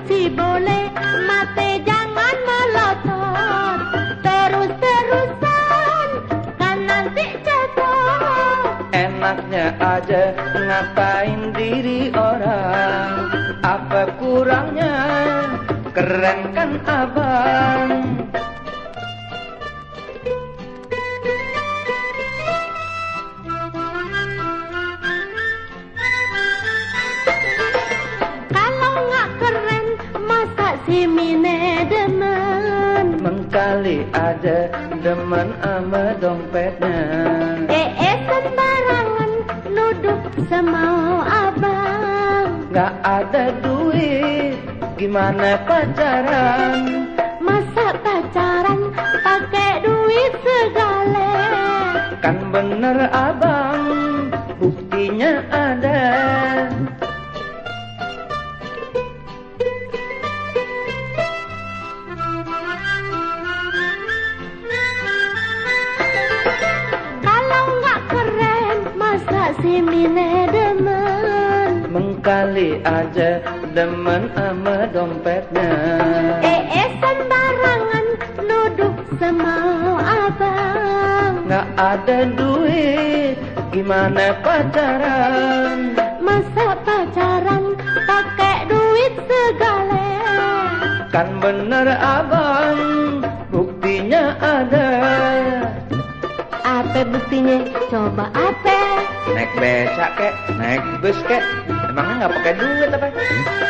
masih boleh, mate jangan melotot. Terus-terusan kan nanti jatuh. Enaknya aja ngatain diri orang, apa kurangnya? Keren kan abang. Kalau nggak keren, masa si Mine demen? Mengkali aja demen ama dompetnya. Sembarangan nuduh semau abang. Nggak ada duit, gimana pacaran? Masa pacaran pakai duit segala? Kan bener abang, buktinya ada. Kalau nggak keren, masa si Mine demen? Mengkali aja demen ama dompetnya. Sembarangan nuduh semau abang. Nggak ada duit, gimana pacaran? Masa pacaran pakai duit segala? Kan bener abang, buktinya ada. Apa buktinya? Coba apa? Naik becak kek, naik bus kek, emangnya nggak pakai duit apa?